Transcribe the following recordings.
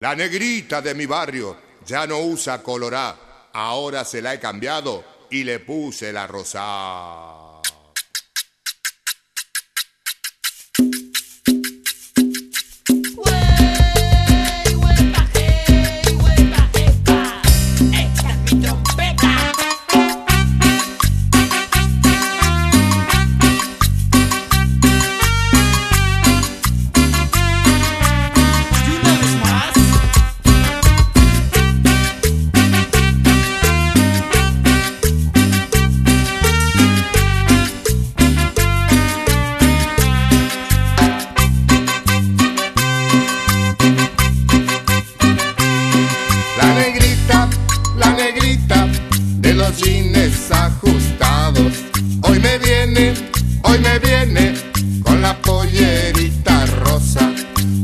La negrita de mi barrio ya no usa colorá, ahora se la he cambiado y le puse la rosá. La negrita de los jeans ajustados, hoy me viene con la pollerita rosa.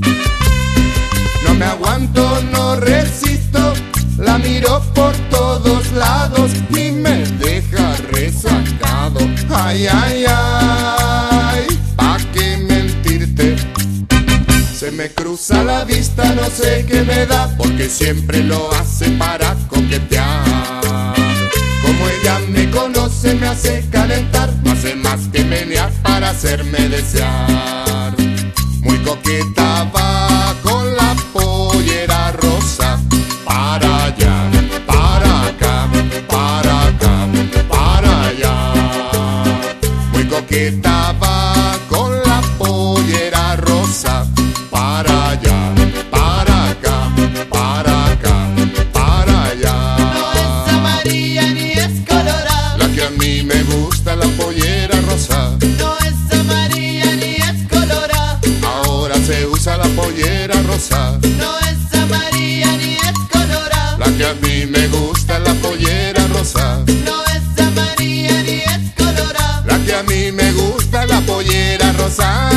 No me aguanto, no resisto, la miro por todos lados y me deja resacado. Ay, ay, ay, ¿pa' qué mentirte? Se me cruza la vista, no sé qué me da, porque siempre lo hace para coquetear. Como ella me conoce, me hace calentar, no hace más que menear para hacerme desear. Muy coqueta va con la pollera rosa, para allá, para acá, para acá, para allá. Muy coqueta va con la pollera rosa, para allá, para acá, para acá, para allá. No es amarilla ni es colorada, La que a mí me gusta, la pollera rosa. no es amarilla ni es colorada, Ahora se usa la pollera rosa. no es amarilla ni es colorada, La que a mí me gusta, la pollera rosa. no es amarilla ni es colorada. La que a mí me gusta, la pollera rosa.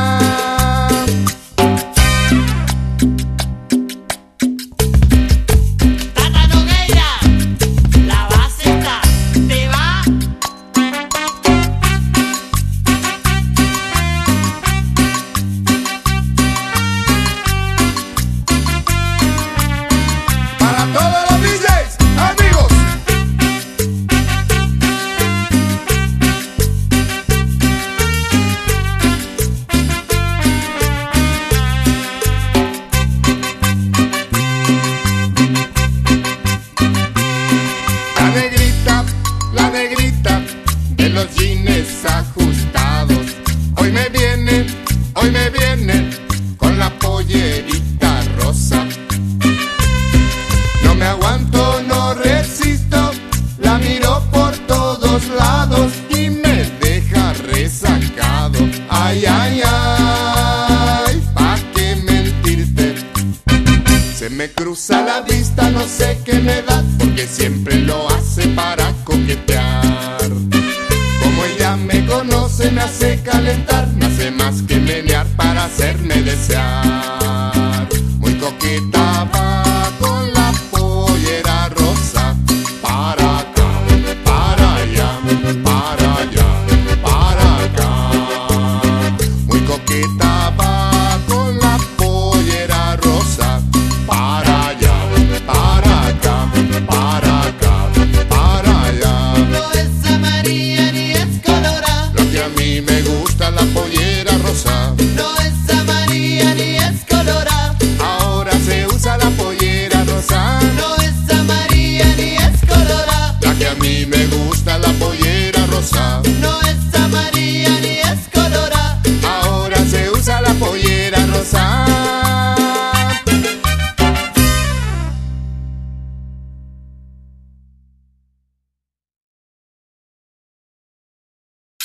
Tata Nogueira, la básica, ¿te va? Para todos los DJs, amigos. La negrita de los jeans ajustados, hoy me viene con la pollerita rosa. No me aguanto, no resisto, la miro por todos lados y me deja resacado. Ay, ay, ay, ¿pa' qué mentirte? Se me cruza la vista, no sé qué me da, porque siempre lo hace para coquetear. Como ella me conoce, me hace calentar, no hace más que menear para hacerme desear. Muy coqueta va con la pollera rosa, para acá, para allá, para allá, para acá. Muy coqueta va con la pollera rosa, para allá, para acá, para acá, para allá. No es amarilla ni es colorada, Lo que a mí me gusta, la pollera rosa. no es amarilla ni es colorada, Ahora se usa la pollera rosa. no es amarilla ni es colorada, La que a mí me gusta, la pollera rosa. no es amarilla ni es colorada. Ahora se usa la pollera rosa.